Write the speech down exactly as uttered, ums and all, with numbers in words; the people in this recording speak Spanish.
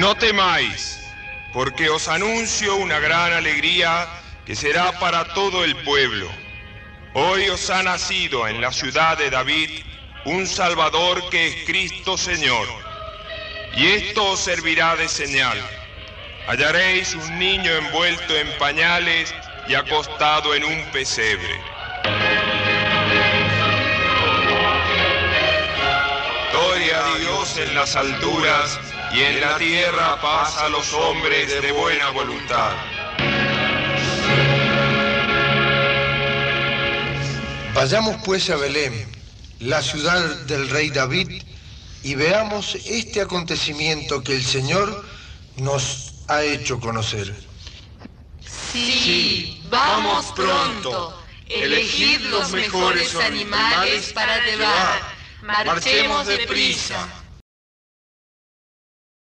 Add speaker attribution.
Speaker 1: No temáis, porque os anuncio una gran alegría que será para todo el pueblo. Hoy os ha nacido en la ciudad de David un Salvador que es Cristo Señor. Y esto os servirá de señal. Hallaréis un niño envuelto en pañales y acostado en un pesebre. Gloria a Dios en las alturas y en la tierra paz a los hombres de buena voluntad.
Speaker 2: Vayamos pues a Belén, la ciudad del rey David, y veamos este acontecimiento que el Señor nos ha hecho conocer.
Speaker 3: Sí, vamos pronto. Elegid los mejores animales para llevar. Marchemos deprisa.